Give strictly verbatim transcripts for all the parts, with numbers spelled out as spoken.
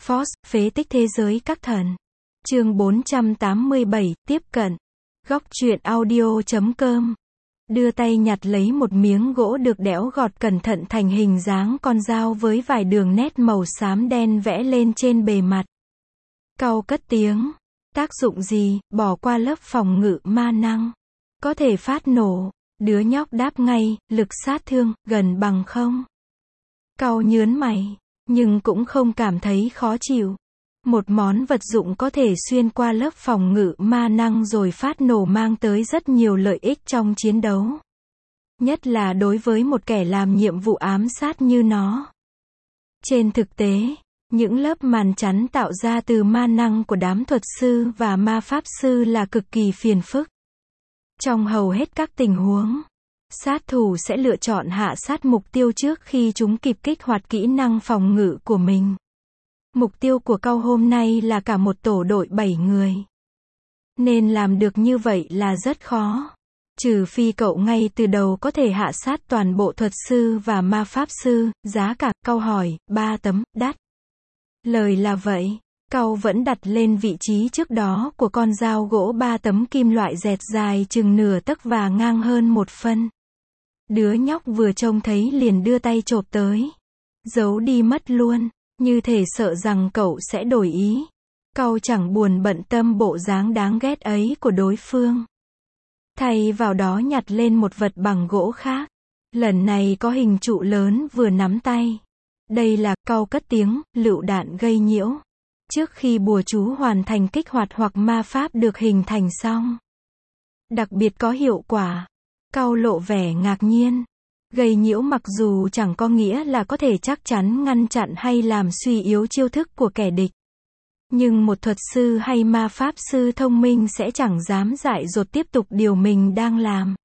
Force, phế tích thế giới các thần. Chương bốn trăm tám mươi bảy, tiếp cận. Góc truyện audio chấm com. Đưa tay nhặt lấy một miếng gỗ được đẽo gọt cẩn thận thành hình dáng con dao với vài đường nét màu xám đen vẽ lên trên bề mặt. Cau cất tiếng. Tác dụng gì, bỏ qua lớp phòng ngự ma năng. Có thể phát nổ. Đứa nhóc đáp ngay, lực sát thương, gần bằng không. Cau nhớn mày, nhưng cũng không cảm thấy khó chịu. Một món vật dụng có thể xuyên qua lớp phòng ngự ma năng rồi phát nổ mang tới rất nhiều lợi ích trong chiến đấu. Nhất là đối với một kẻ làm nhiệm vụ ám sát như nó. Trên thực tế, những lớp màn chắn tạo ra từ ma năng của đám thuật sư và ma pháp sư là cực kỳ phiền phức. Trong hầu hết các tình huống, sát thủ sẽ lựa chọn hạ sát mục tiêu trước khi chúng kịp kích hoạt kỹ năng phòng ngự của mình. Mục tiêu của Cau hôm nay là cả một tổ đội bảy người. Nên làm được như vậy là rất khó. Trừ phi cậu ngay từ đầu có thể hạ sát toàn bộ thuật sư và ma pháp sư. Giá cả, Cau hỏi, ba tấm, đắt. Lời là vậy. Cau vẫn đặt lên vị trí trước đó của con dao gỗ ba tấm kim loại dẹt dài chừng nửa tấc và ngang hơn một phân. Đứa nhóc vừa trông thấy liền đưa tay chộp tới. Giấu đi mất luôn, như thể sợ rằng cậu sẽ đổi ý. Cau chẳng buồn bận tâm bộ dáng đáng ghét ấy của đối phương. Thay vào đó nhặt lên một vật bằng gỗ khác. Lần này có hình trụ lớn vừa nắm tay. Đây là, Cau cất tiếng, lựu đạn gây nhiễu. Trước khi bùa chú hoàn thành kích hoạt hoặc ma pháp được hình thành xong. Đặc biệt có hiệu quả. Cau lộ vẻ ngạc nhiên. Gây nhiễu mặc dù chẳng có nghĩa là có thể chắc chắn ngăn chặn hay làm suy yếu chiêu thức của kẻ địch. Nhưng một thuật sư hay ma pháp sư thông minh sẽ chẳng dám dại dột tiếp tục điều mình đang làm.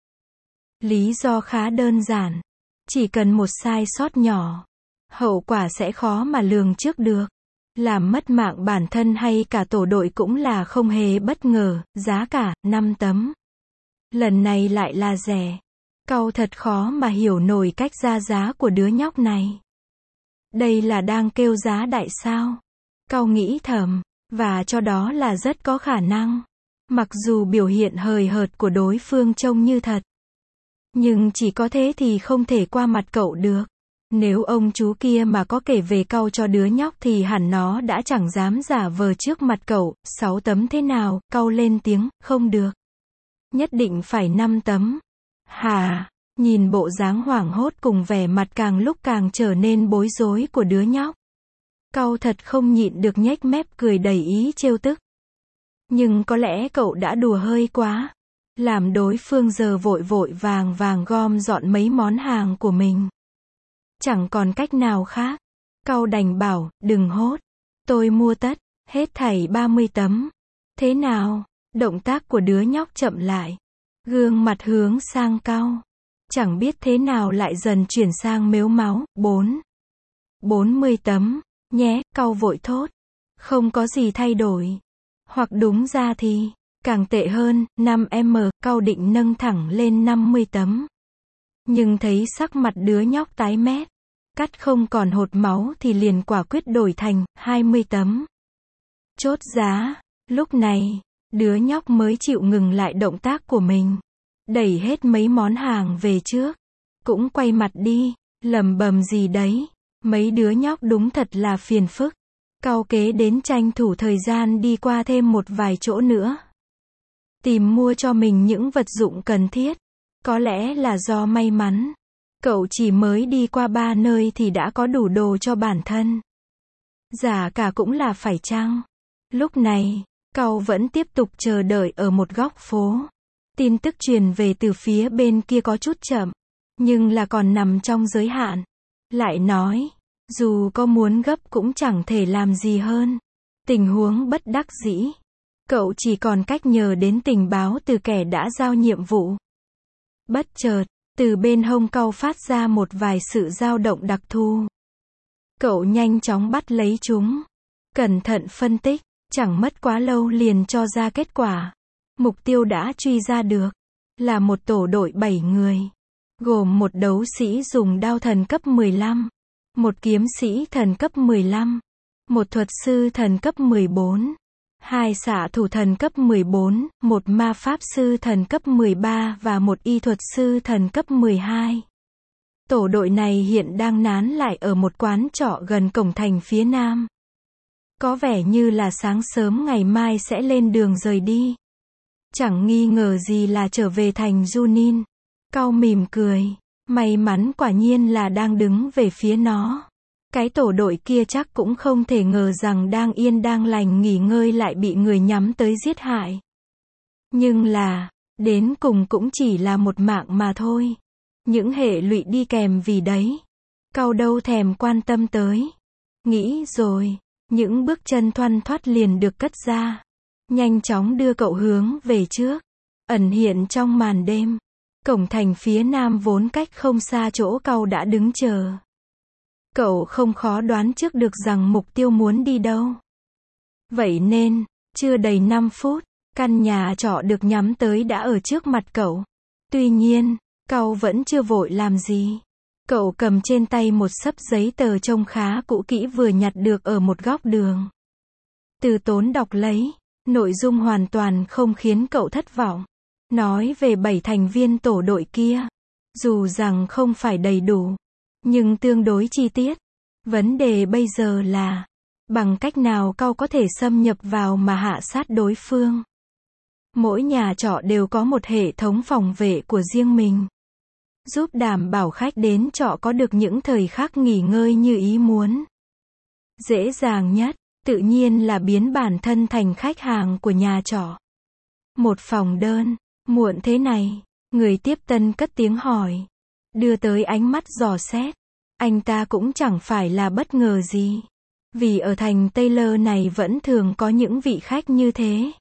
Lý do khá đơn giản. Chỉ cần một sai sót nhỏ, hậu quả sẽ khó mà lường trước được. Làm mất mạng bản thân hay cả tổ đội cũng là không hề bất ngờ. Giá cả, năm tấm. Lần này lại là rẻ. Cau thật khó mà hiểu nổi cách ra giá của đứa nhóc này. Đây là đang kêu giá đại sao? Cau nghĩ thầm, và cho đó là rất có khả năng. Mặc dù biểu hiện hời hợt của đối phương trông như thật. Nhưng chỉ có thế thì không thể qua mặt cậu được. Nếu ông chú kia mà có kể về Cau cho đứa nhóc thì hẳn nó đã chẳng dám giả vờ trước mặt cậu. Sáu tấm thế nào? Cau lên tiếng, không được. Nhất định phải năm tấm. Hả? Nhìn bộ dáng hoảng hốt cùng vẻ mặt càng lúc càng trở nên bối rối của đứa nhóc. Cau thật không nhịn được nhếch mép cười đầy ý trêu tức. Nhưng có lẽ cậu đã đùa hơi quá. Làm đối phương giờ vội vội vàng vàng gom dọn mấy món hàng của mình. Chẳng còn cách nào khác. Cau đành bảo, đừng hốt. Tôi mua tất, hết thảy ba mươi tấm. Thế nào? Động tác của đứa nhóc chậm lại. Gương mặt hướng sang Cau. Chẳng biết thế nào lại dần chuyển sang mếu máu. Bốn. Bốn mươi tấm. Nhé, Cau vội thốt. Không có gì thay đổi. Hoặc đúng ra thì, càng tệ hơn, năm em, Cau định nâng thẳng lên năm mươi tấm. Nhưng thấy sắc mặt đứa nhóc tái mét. Cắt không còn hột máu thì liền quả quyết đổi thành hai mươi tấm. Chốt giá. Lúc này, đứa nhóc mới chịu ngừng lại động tác của mình. Đẩy hết mấy món hàng về trước. Cũng quay mặt đi, lầm bầm gì đấy. Mấy đứa nhóc đúng thật là phiền phức. Cau kế đến tranh thủ thời gian đi qua thêm một vài chỗ nữa. Tìm mua cho mình những vật dụng cần thiết. Có lẽ là do may mắn. Cậu chỉ mới đi qua ba nơi thì đã có đủ đồ cho bản thân. Giả cả cũng là phải chăng. Lúc này, Cau vẫn tiếp tục chờ đợi ở một góc phố. Tin tức truyền về từ phía bên kia có chút chậm. Nhưng là còn nằm trong giới hạn. Lại nói, dù có muốn gấp cũng chẳng thể làm gì hơn. Tình huống bất đắc dĩ. Cậu chỉ còn cách nhờ đến tình báo từ kẻ đã giao nhiệm vụ. Bất chợt, từ bên hông Cau phát ra một vài sự dao động đặc thù. Cậu nhanh chóng bắt lấy chúng. Cẩn thận phân tích, chẳng mất quá lâu liền cho ra kết quả. Mục tiêu đã truy ra được. Là một tổ đội bảy người. Gồm một đấu sĩ dùng đao thần cấp mười lăm. Một kiếm sĩ thần cấp mười lăm. một thuật sư thần cấp mười bốn, hai xạ thủ thần cấp mười bốn, một ma pháp sư thần cấp mười ba và một y thuật sư thần cấp mười hai. Tổ đội này hiện đang nán lại ở một quán trọ gần cổng thành phía nam. Có vẻ như là sáng sớm ngày mai sẽ lên đường rời đi. Chẳng nghi ngờ gì là trở về thành Junin. Cau mỉm cười. May mắn quả nhiên là đang đứng về phía nó. Cái tổ đội kia chắc cũng không thể ngờ rằng đang yên đang lành nghỉ ngơi lại bị người nhắm tới giết hại. Nhưng là, đến cùng cũng chỉ là một mạng mà thôi. Những hệ lụy đi kèm vì đấy. Cau đâu thèm quan tâm tới. Nghĩ rồi, những bước chân thoăn thoắt liền được cất ra. Nhanh chóng đưa cậu hướng về trước. Ẩn hiện trong màn đêm. Cổng thành phía nam vốn cách không xa chỗ Cau đã đứng chờ. Cậu không khó đoán trước được rằng mục tiêu muốn đi đâu. Vậy nên, chưa đầy năm phút, căn nhà trọ được nhắm tới đã ở trước mặt cậu. Tuy nhiên, Cau vẫn chưa vội làm gì. Cậu cầm trên tay một xấp giấy tờ trông khá cũ kỹ vừa nhặt được ở một góc đường. Từ tốn đọc lấy, nội dung hoàn toàn không khiến cậu thất vọng. Nói về bảy thành viên tổ đội kia. Dù rằng không phải đầy đủ, nhưng tương đối chi tiết. Vấn đề bây giờ là, bằng cách nào Cau có thể xâm nhập vào mà hạ sát đối phương. Mỗi nhà trọ đều có một hệ thống phòng vệ của riêng mình. Giúp đảm bảo khách đến trọ có được những thời khắc nghỉ ngơi như ý muốn. Dễ dàng nhất, tự nhiên là biến bản thân thành khách hàng của nhà trọ. Một phòng đơn, muộn thế này, người tiếp tân cất tiếng hỏi. Đưa tới ánh mắt dò xét. Anh ta cũng chẳng phải là bất ngờ gì. Vì ở thành Taylor này vẫn thường có những vị khách như thế.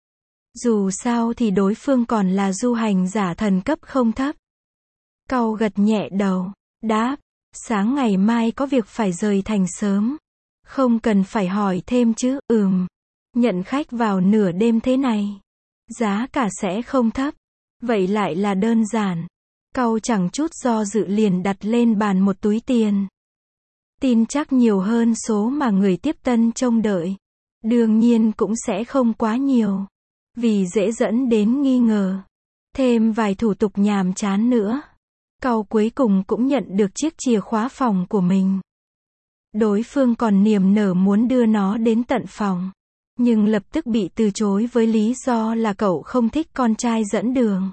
Dù sao thì đối phương còn là du hành giả thần cấp không thấp. Cau gật nhẹ đầu, đáp, sáng ngày mai có việc phải rời thành sớm. Không cần phải hỏi thêm chứ, ừm. Nhận khách vào nửa đêm thế này. Giá cả sẽ không thấp. Vậy lại là đơn giản. Cau chẳng chút do dự liền đặt lên bàn một túi tiền. Tin chắc nhiều hơn số mà người tiếp tân trông đợi. Đương nhiên cũng sẽ không quá nhiều. Vì dễ dẫn đến nghi ngờ. Thêm vài thủ tục nhàm chán nữa. Cau cuối cùng cũng nhận được chiếc chìa khóa phòng của mình. Đối phương còn niềm nở muốn đưa nó đến tận phòng. Nhưng lập tức bị từ chối với lý do là cậu không thích con trai dẫn đường.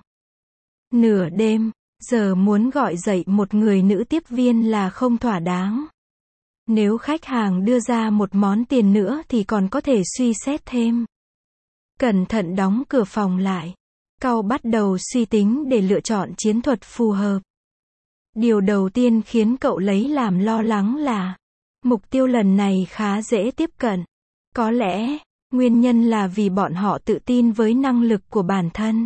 Nửa đêm, giờ muốn gọi dậy một người nữ tiếp viên là không thỏa đáng. Nếu khách hàng đưa ra một món tiền nữa thì còn có thể suy xét thêm. Cẩn thận đóng cửa phòng lại. Cau bắt đầu suy tính để lựa chọn chiến thuật phù hợp. Điều đầu tiên khiến cậu lấy làm lo lắng là mục tiêu lần này khá dễ tiếp cận. Có lẽ, nguyên nhân là vì bọn họ tự tin với năng lực của bản thân.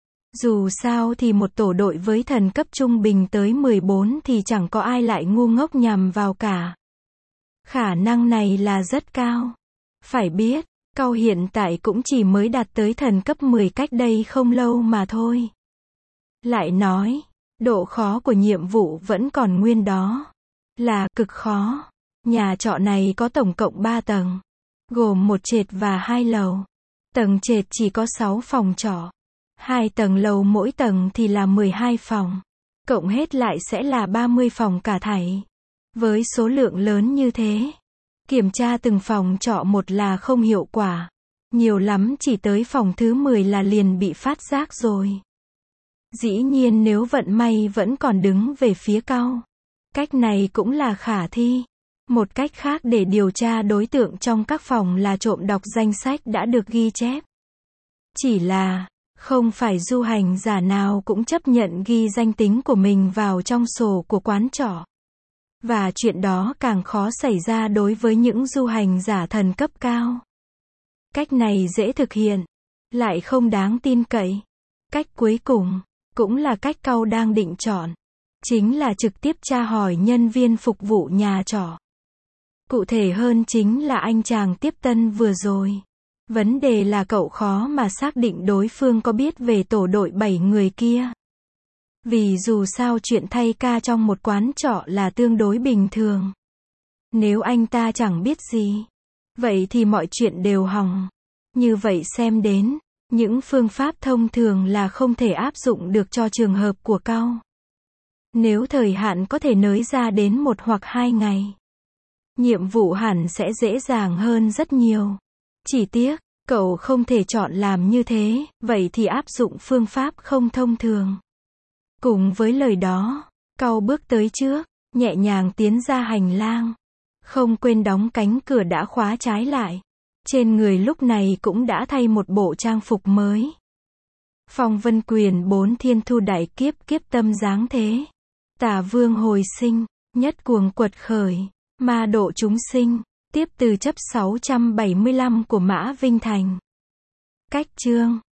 Dù sao thì một tổ đội với thần cấp trung bình tới mười bốn thì chẳng có ai lại ngu ngốc nhằm vào cả. Khả năng này là rất cao. Phải biết, Cau hiện tại cũng chỉ mới đạt tới thần cấp mười cách đây không lâu mà thôi. Lại nói, độ khó của nhiệm vụ vẫn còn nguyên đó. Là cực khó. Nhà trọ này có tổng cộng ba tầng. Gồm một trệt và hai lầu. Tầng trệt chỉ có sáu phòng trọ. Hai tầng lầu mỗi tầng thì là mười hai phòng. Cộng hết lại sẽ là ba mươi phòng cả thảy. Với số lượng lớn như thế, kiểm tra từng phòng trọ một là không hiệu quả. Nhiều lắm chỉ tới phòng thứ mười là liền bị phát giác rồi. Dĩ nhiên nếu vận may vẫn còn đứng về phía Cau. Cách này cũng là khả thi. Một cách khác để điều tra đối tượng trong các phòng là trộm đọc danh sách đã được ghi chép. Chỉ là, không phải du hành giả nào cũng chấp nhận ghi danh tính của mình vào trong sổ của quán trọ. Và chuyện đó càng khó xảy ra đối với những du hành giả thần cấp cao. Cách này dễ thực hiện, lại không đáng tin cậy. Cách cuối cùng, cũng là cách Cau đang định chọn. Chính là trực tiếp tra hỏi nhân viên phục vụ nhà trọ. Cụ thể hơn chính là anh chàng tiếp tân vừa rồi. Vấn đề là cậu khó mà xác định đối phương có biết về tổ đội bảy người kia. Vì dù sao chuyện thay ca trong một quán trọ là tương đối bình thường. Nếu anh ta chẳng biết gì, vậy thì mọi chuyện đều hỏng. Như vậy xem đến, những phương pháp thông thường là không thể áp dụng được cho trường hợp của Cao. Nếu thời hạn có thể nới ra đến một hoặc hai ngày, nhiệm vụ hẳn sẽ dễ dàng hơn rất nhiều. Chỉ tiếc, cậu không thể chọn làm như thế, vậy thì áp dụng phương pháp không thông thường. Cùng với lời đó, Cao bước tới trước, nhẹ nhàng tiến ra hành lang. Không quên đóng cánh cửa đã khóa trái lại. Trên người lúc này cũng đã thay một bộ trang phục mới. Phong vân quyền bốn thiên thu đại kiếp kiếp tâm giáng thế. Tả vương hồi sinh, nhất cuồng quật khởi, ma độ chúng sinh. Tiếp từ chấp sáu trăm bảy mươi lăm của Mã Vinh Thành. Cách chương